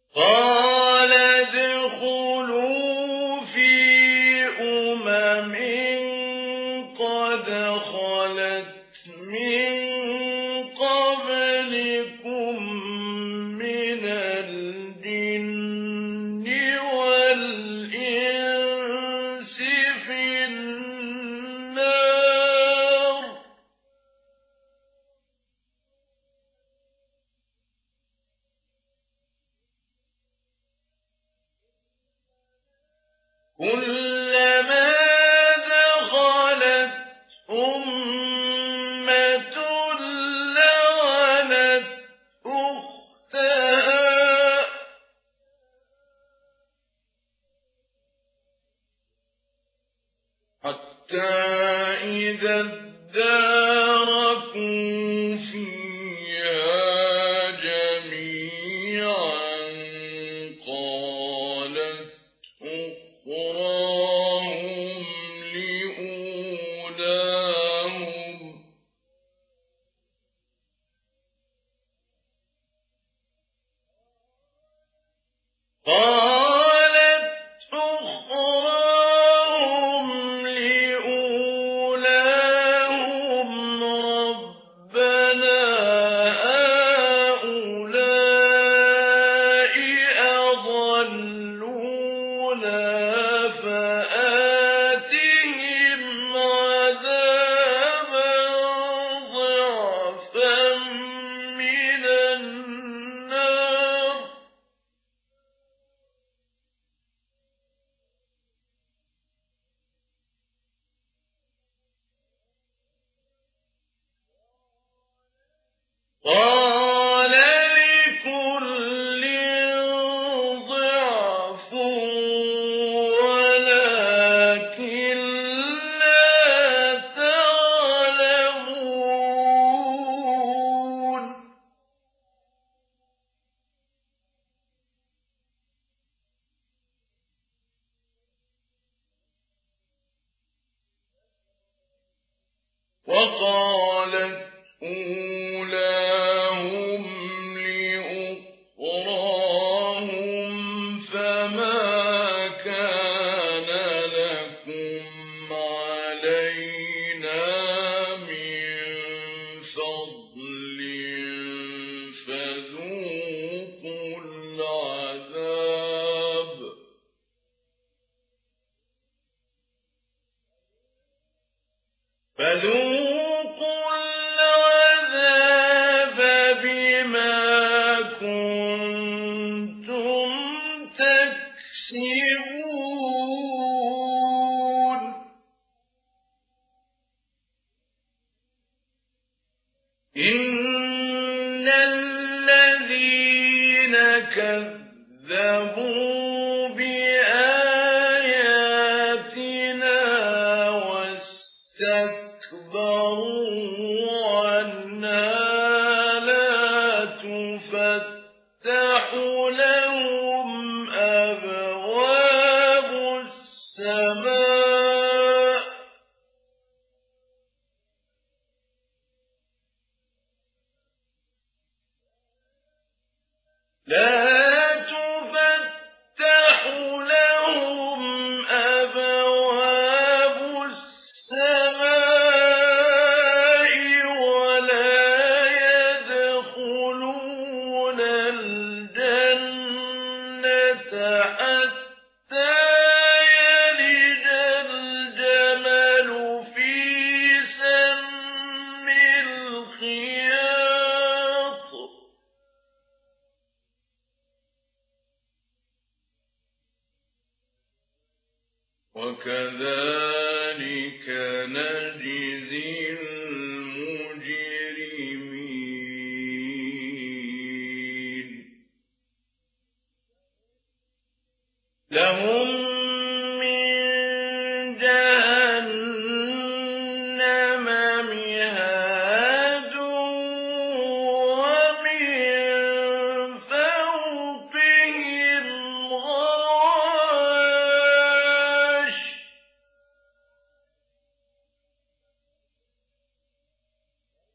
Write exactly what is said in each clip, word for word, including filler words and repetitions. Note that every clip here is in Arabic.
قال ادخلوا في أمم قد خلت من قبلكم من الجن والإنس في النار كلما دخلت أمة لعنت أختها حتى إذا اداركوا فيها جميعا قالت أخراهم لأولاهم قالت أخراهم لأولاهم ربنا هؤلاء أضلونا فآتهم عذابا ضعفا من النار قال لكل ضعف ولكن لا تعلمون وقالت أولاهم لأخراهم فما كان لكم علينا من فضل فذوقوا العذاب فذوقوا العذاب بما كنتم تكسبون إن الذين كذبوا بآياتنا واستكبروا عنها لا تفتح لهم أبواب السماء لا تفتح لهم أبواب السماء ولا يدخلون الجنة حتى يلج الجمل في سم الخياط وكذلك نجزي المجرمين لهم من جهنم مهاد ومن فوقهم غواش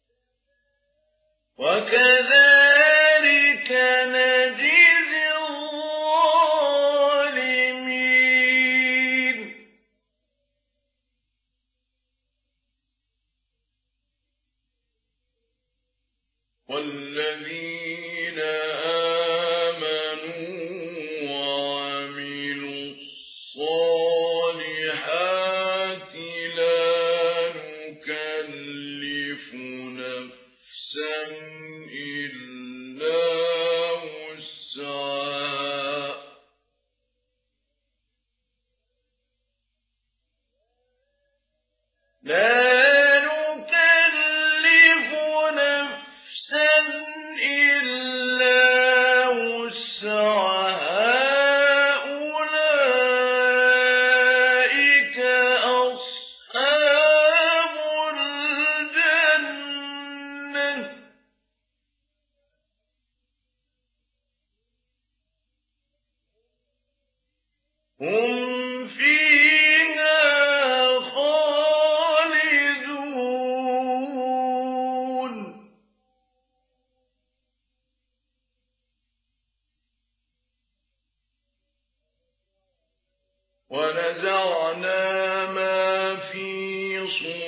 وكذلك نجزي والذين آمنوا وعملوا الصالحات لا نكلف نفسا إلا وسعها لا نكلف نفسا إلا وسعها أولئك أصحاب الجنة هم فيها خالدون ونزعنا ما في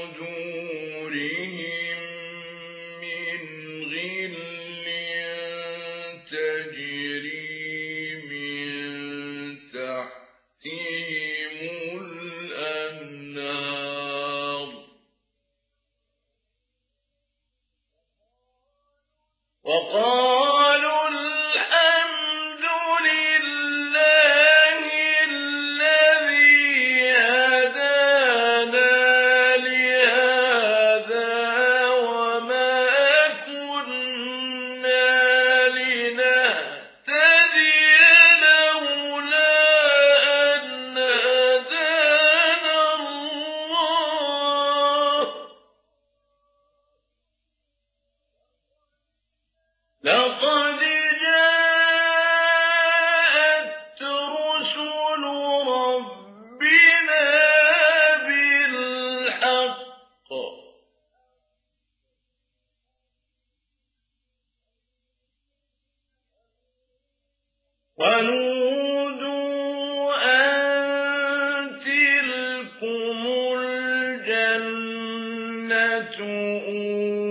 صدورهم من غل تجري من تحتهم الأنهار وقالوا الحمد لله الذي هدانا لهذا وما كنا لنهتدي لولا أن هدانا الله لقد جاءت رسل ربنا بالحق ونودوا أن تلكم الجنة